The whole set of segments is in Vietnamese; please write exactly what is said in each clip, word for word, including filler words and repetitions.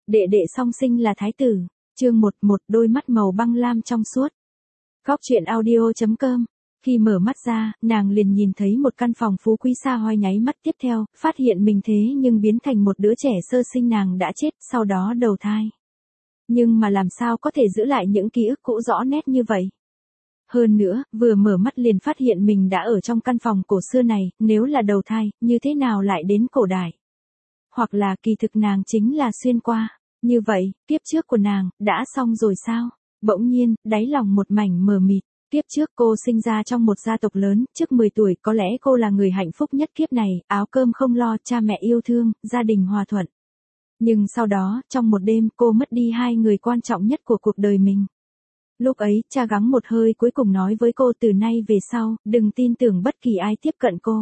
Đệ đệ song sinh là thái tử. Chương một, một đôi mắt màu băng lam trong suốt. Góc truyện audio chấm com. Khi mở mắt ra, nàng liền nhìn thấy một căn phòng phú quý xa hoa, nháy mắt tiếp theo, phát hiện mình thế nhưng biến thành một đứa trẻ sơ sinh. Nàng đã chết, sau đó đầu thai. Nhưng mà làm sao có thể giữ lại những ký ức cũ rõ nét như vậy? Hơn nữa, vừa mở mắt liền phát hiện mình đã ở trong căn phòng cổ xưa này, nếu là đầu thai, như thế nào lại đến cổ đại? Hoặc là kỳ thực nàng chính là xuyên qua. Như vậy, kiếp trước của nàng, đã xong rồi sao? Bỗng nhiên, đáy lòng một mảnh mờ mịt. Kiếp trước cô sinh ra trong một gia tộc lớn, trước mười tuổi, có lẽ cô là người hạnh phúc nhất kiếp này, áo cơm không lo, cha mẹ yêu thương, gia đình hòa thuận. Nhưng sau đó, trong một đêm, cô mất đi hai người quan trọng nhất của cuộc đời mình. Lúc ấy, cha gắng một hơi cuối cùng nói với cô, từ nay về sau, đừng tin tưởng bất kỳ ai tiếp cận cô.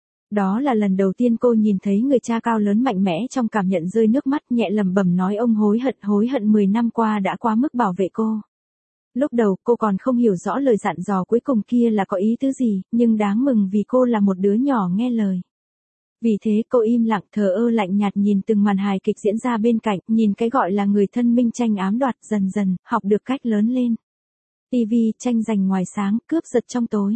Đó là lần đầu tiên cô nhìn thấy người cha cao lớn mạnh mẽ, trong cảm nhận rơi nước mắt, nhẹ lẩm bẩm nói ông hối hận, hối hận mười năm qua đã quá mức bảo vệ cô. Lúc đầu cô còn không hiểu rõ lời dặn dò cuối cùng kia là có ý tứ gì, nhưng đáng mừng vì cô là một đứa nhỏ nghe lời. Vì thế cô im lặng thờ ơ lạnh nhạt nhìn từng màn hài kịch diễn ra bên cạnh, nhìn cái gọi là người thân minh tranh ám đoạt, dần dần, học được cách lớn lên. Tivi, tranh giành ngoài sáng, cướp giật trong tối.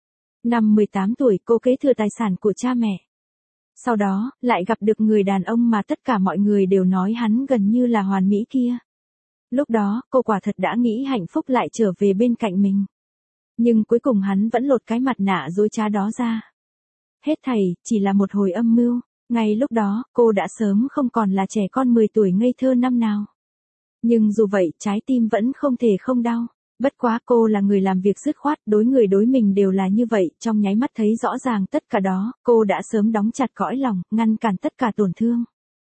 Năm mười tám tuổi cô kế thừa tài sản của cha mẹ. Sau đó, lại gặp được người đàn ông mà tất cả mọi người đều nói hắn gần như là hoàn mỹ kia. Lúc đó, cô quả thật đã nghĩ hạnh phúc lại trở về bên cạnh mình. Nhưng cuối cùng hắn vẫn lột cái mặt nạ dối trá đó ra. Hết thảy, chỉ là một hồi âm mưu. Ngay lúc đó, cô đã sớm không còn là trẻ con mười tuổi ngây thơ năm nào. Nhưng dù vậy, trái tim vẫn không thể không đau. Bất quá cô là người làm việc dứt khoát, đối người đối mình đều là như vậy, trong nháy mắt thấy rõ ràng tất cả đó, cô đã sớm đóng chặt cõi lòng, ngăn cản tất cả tổn thương.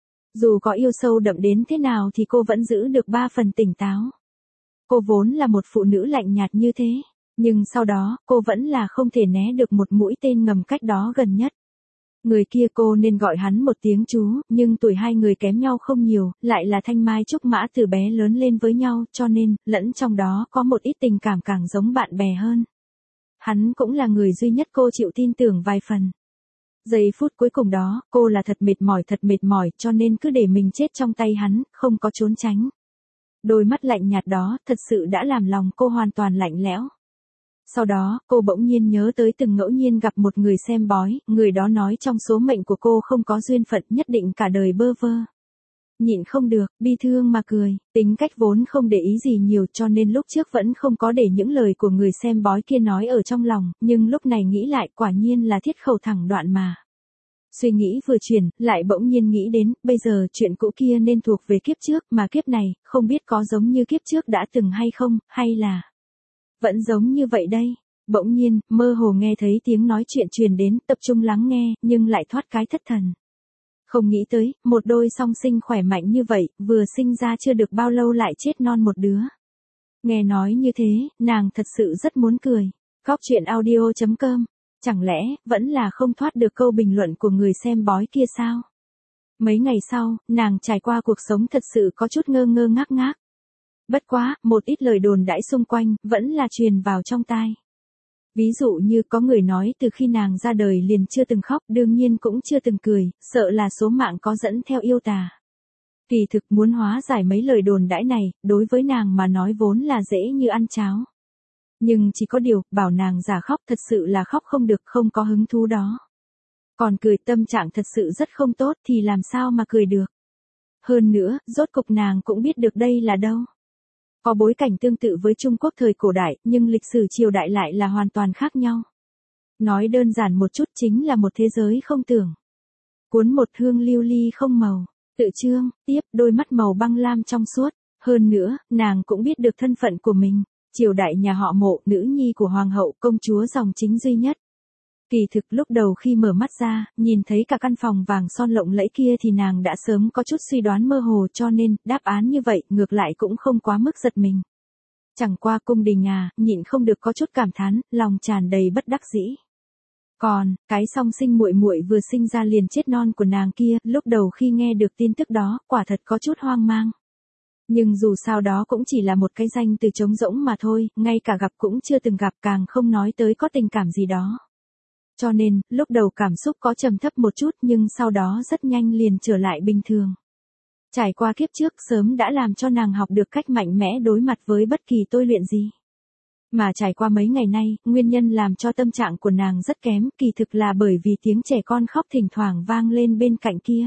Dù có yêu sâu đậm đến thế nào thì cô vẫn giữ được ba phần tỉnh táo. Cô vốn là một phụ nữ lạnh nhạt như thế, nhưng sau đó, cô vẫn là không thể né được một mũi tên ngầm cách đó gần nhất. Người kia cô nên gọi hắn một tiếng chú, nhưng tuổi hai người kém nhau không nhiều, lại là thanh mai trúc mã từ bé lớn lên với nhau, cho nên, lẫn trong đó có một ít tình cảm càng giống bạn bè hơn. Hắn cũng là người duy nhất cô chịu tin tưởng vài phần. Giây phút cuối cùng đó, cô là thật mệt mỏi thật mệt mỏi, cho nên cứ để mình chết trong tay hắn, không có trốn tránh. Đôi mắt lạnh nhạt đó, thật sự đã làm lòng cô hoàn toàn lạnh lẽo. Sau đó, cô bỗng nhiên nhớ tới từng ngẫu nhiên gặp một người xem bói, người đó nói trong số mệnh của cô không có duyên phận, nhất định cả đời bơ vơ. Nhịn không được, bi thương mà cười, tính cách vốn không để ý gì nhiều cho nên lúc trước vẫn không có để những lời của người xem bói kia nói ở trong lòng, nhưng lúc này nghĩ lại quả nhiên là thiết khẩu thẳng đoạn mà. Suy nghĩ vừa chuyển, lại bỗng nhiên nghĩ đến, bây giờ chuyện cũ kia nên thuộc về kiếp trước, mà kiếp này, không biết có giống như kiếp trước đã từng hay không, hay là vẫn giống như vậy đây. Bỗng nhiên, mơ hồ nghe thấy tiếng nói chuyện truyền đến, tập trung lắng nghe, nhưng lại thoát cái thất thần. Không nghĩ tới, một đôi song sinh khỏe mạnh như vậy, vừa sinh ra chưa được bao lâu lại chết non một đứa. Nghe nói như thế, nàng thật sự rất muốn cười. Góc truyện audio chấm com. Chẳng lẽ, vẫn là không thoát được câu bình luận của người xem bói kia sao? Mấy ngày sau, nàng trải qua cuộc sống thật sự có chút ngơ ngơ ngác ngác. Bất quá, một ít lời đồn đãi xung quanh, vẫn là truyền vào trong tai. Ví dụ như có người nói từ khi nàng ra đời liền chưa từng khóc, đương nhiên cũng chưa từng cười, sợ là số mạng có dẫn theo yêu tà. Kỳ thực muốn hóa giải mấy lời đồn đãi này, đối với nàng mà nói vốn là dễ như ăn cháo. Nhưng chỉ có điều, bảo nàng giả khóc thật sự là khóc không được, không có hứng thú đó. Còn cười tâm trạng thật sự rất không tốt thì làm sao mà cười được. Hơn nữa, rốt cục nàng cũng biết được đây là đâu. Có bối cảnh tương tự với Trung Quốc thời cổ đại, nhưng lịch sử triều đại lại là hoàn toàn khác nhau. Nói đơn giản một chút chính là một thế giới không tưởng. Cuốn một hương lưu ly không màu. Tự chương, tiếp, đôi mắt màu băng lam trong suốt. Hơn nữa, nàng cũng biết được thân phận của mình. Triều đại nhà họ Mộ, nữ nhi của hoàng hậu, công chúa dòng chính duy nhất. Kỳ thực lúc đầu khi mở mắt ra, nhìn thấy cả căn phòng vàng son lộng lẫy kia thì nàng đã sớm có chút suy đoán mơ hồ, cho nên, đáp án như vậy, ngược lại cũng không quá mức giật mình. Chẳng qua cung đình à, nhịn không được có chút cảm thán, lòng tràn đầy bất đắc dĩ. Còn, cái song sinh muội muội vừa sinh ra liền chết non của nàng kia, lúc đầu khi nghe được tin tức đó, quả thật có chút hoang mang. Nhưng dù sao đó cũng chỉ là một cái danh từ trống rỗng mà thôi, ngay cả gặp cũng chưa từng gặp, càng không nói tới có tình cảm gì đó. Cho nên, lúc đầu cảm xúc có trầm thấp một chút nhưng sau đó rất nhanh liền trở lại bình thường. Trải qua kiếp trước sớm đã làm cho nàng học được cách mạnh mẽ đối mặt với bất kỳ tôi luyện gì. Mà trải qua mấy ngày nay, nguyên nhân làm cho tâm trạng của nàng rất kém, kỳ thực là bởi vì tiếng trẻ con khóc thỉnh thoảng vang lên bên cạnh kia.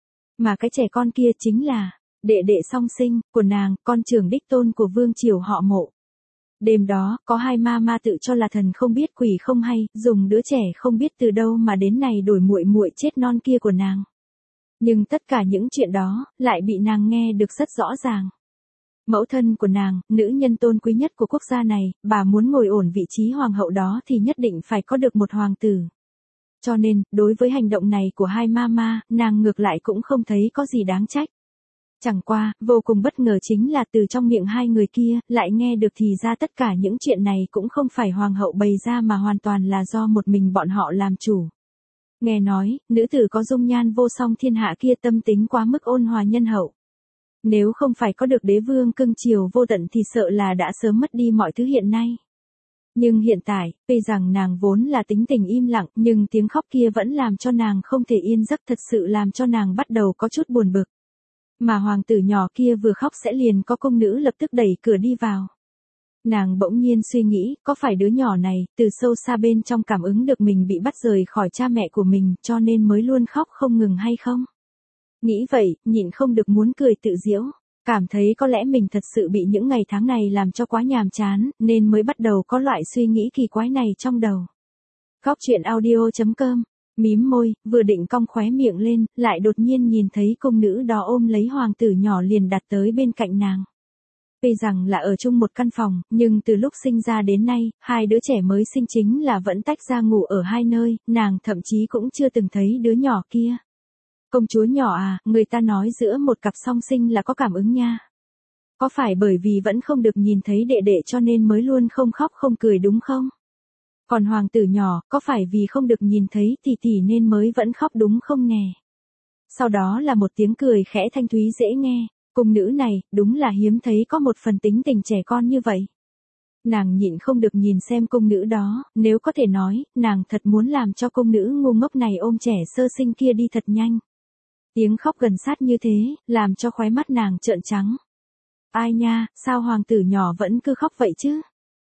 Mà cái trẻ con kia chính là đệ đệ song sinh của nàng, con trưởng đích tôn của vương triều họ Mộ. Đêm đó, có hai ma ma tự cho là thần không biết quỷ không hay, dùng đứa trẻ không biết từ đâu mà đến này đổi muội muội chết non kia của nàng. Nhưng tất cả những chuyện đó, lại bị nàng nghe được rất rõ ràng. Mẫu thân của nàng, nữ nhân tôn quý nhất của quốc gia này, bà muốn ngồi ổn vị trí hoàng hậu đó thì nhất định phải có được một hoàng tử. Cho nên, đối với hành động này của hai mama, nàng ngược lại cũng không thấy có gì đáng trách. Chẳng qua, vô cùng bất ngờ chính là từ trong miệng hai người kia, lại nghe được thì ra tất cả những chuyện này cũng không phải hoàng hậu bày ra mà hoàn toàn là do một mình bọn họ làm chủ. Nghe nói, nữ tử có dung nhan vô song thiên hạ kia tâm tính quá mức ôn hòa nhân hậu. Nếu không phải có được đế vương cưng chiều vô tận thì sợ là đã sớm mất đi mọi thứ hiện nay. Nhưng hiện tại, tuy rằng nàng vốn là tính tình im lặng, nhưng tiếng khóc kia vẫn làm cho nàng không thể yên giấc, thật sự làm cho nàng bắt đầu có chút buồn bực. Mà hoàng tử nhỏ kia vừa khóc sẽ liền có công nữ lập tức đẩy cửa đi vào. Nàng bỗng nhiên suy nghĩ, có phải đứa nhỏ này, từ sâu xa bên trong cảm ứng được mình bị bắt rời khỏi cha mẹ của mình, cho nên mới luôn khóc không ngừng hay không? Nghĩ vậy, nhịn không được muốn cười tự giễu, cảm thấy có lẽ mình thật sự bị những ngày tháng này làm cho quá nhàm chán, nên mới bắt đầu có loại suy nghĩ kỳ quái này trong đầu. Góc truyện audio chấm com, mím môi, vừa định cong khóe miệng lên, lại đột nhiên nhìn thấy công nữ đó ôm lấy hoàng tử nhỏ liền đặt tới bên cạnh nàng. Tuy rằng là ở chung một căn phòng, nhưng từ lúc sinh ra đến nay, hai đứa trẻ mới sinh chính là vẫn tách ra ngủ ở hai nơi, nàng thậm chí cũng chưa từng thấy đứa nhỏ kia. Công chúa nhỏ à, người ta nói giữa một cặp song sinh là có cảm ứng nha. Có phải bởi vì vẫn không được nhìn thấy đệ đệ cho nên mới luôn không khóc không cười đúng không? Còn hoàng tử nhỏ, có phải vì không được nhìn thấy tỷ tỷ nên mới vẫn khóc đúng không nè? Sau đó là một tiếng cười khẽ thanh thúy dễ nghe, cung nữ này, đúng là hiếm thấy có một phần tính tình trẻ con như vậy. Nàng nhịn không được nhìn xem cung nữ đó, nếu có thể nói, nàng thật muốn làm cho cung nữ ngu ngốc này ôm trẻ sơ sinh kia đi thật nhanh. Tiếng khóc gần sát như thế, làm cho khóe mắt nàng trợn trắng. Ai nha, sao hoàng tử nhỏ vẫn cứ khóc vậy chứ?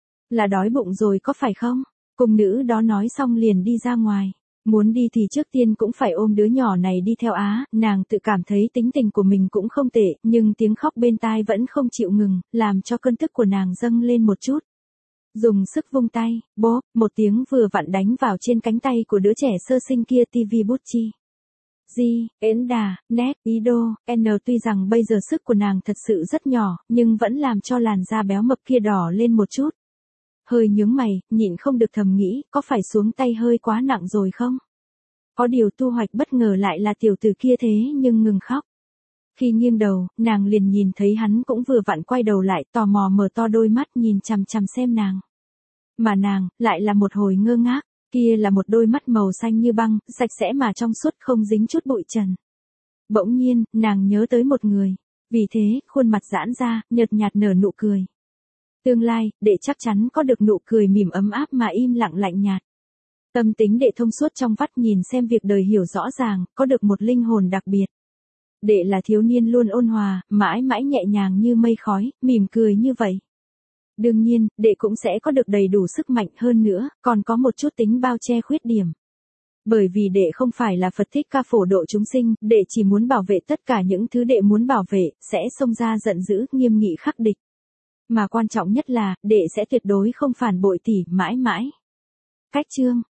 Là đói bụng rồi có phải không? Cung nữ đó nói xong liền đi ra ngoài. Muốn đi thì trước tiên cũng phải ôm đứa nhỏ này đi theo á, nàng tự cảm thấy tính tình của mình cũng không tệ, nhưng tiếng khóc bên tai vẫn không chịu ngừng, làm cho cơn tức của nàng dâng lên một chút. Dùng sức vung tay, bốp, một tiếng vừa vặn đánh vào trên cánh tay của đứa trẻ sơ sinh kia tivi bút chi. Di, Yến Đà, Nét, Ý Đô, N tuy rằng bây giờ sức của nàng thật sự rất nhỏ, nhưng vẫn làm cho làn da béo mập kia đỏ lên một chút. Hơi nhướng mày, nhịn không được thầm nghĩ, có phải xuống tay hơi quá nặng rồi không? Có điều thu hoạch bất ngờ lại là tiểu tử kia thế nhưng ngừng khóc. Khi nghiêng đầu, nàng liền nhìn thấy hắn cũng vừa vặn quay đầu lại, tò mò mở to đôi mắt nhìn chằm chằm xem nàng. Mà nàng, lại là một hồi ngơ ngác, kia là một đôi mắt màu xanh như băng, sạch sẽ mà trong suốt không dính chút bụi trần. Bỗng nhiên, nàng nhớ tới một người. Vì thế, khuôn mặt giãn ra, nhợt nhạt nở nụ cười. Tương lai, đệ chắc chắn có được nụ cười mỉm ấm áp mà im lặng lạnh nhạt. Tâm tính đệ thông suốt trong vắt nhìn xem việc đời hiểu rõ ràng, có được một linh hồn đặc biệt. Đệ là thiếu niên luôn ôn hòa, mãi mãi nhẹ nhàng như mây khói, mỉm cười như vậy. Đương nhiên, đệ cũng sẽ có được đầy đủ sức mạnh hơn nữa, còn có một chút tính bao che khuyết điểm. Bởi vì đệ không phải là Phật thích ca phổ độ chúng sinh, đệ chỉ muốn bảo vệ tất cả những thứ đệ muốn bảo vệ, sẽ xông ra giận dữ, nghiêm nghị khắc địch. Mà quan trọng nhất là, đệ sẽ tuyệt đối không phản bội tỷ, mãi mãi. Cách chương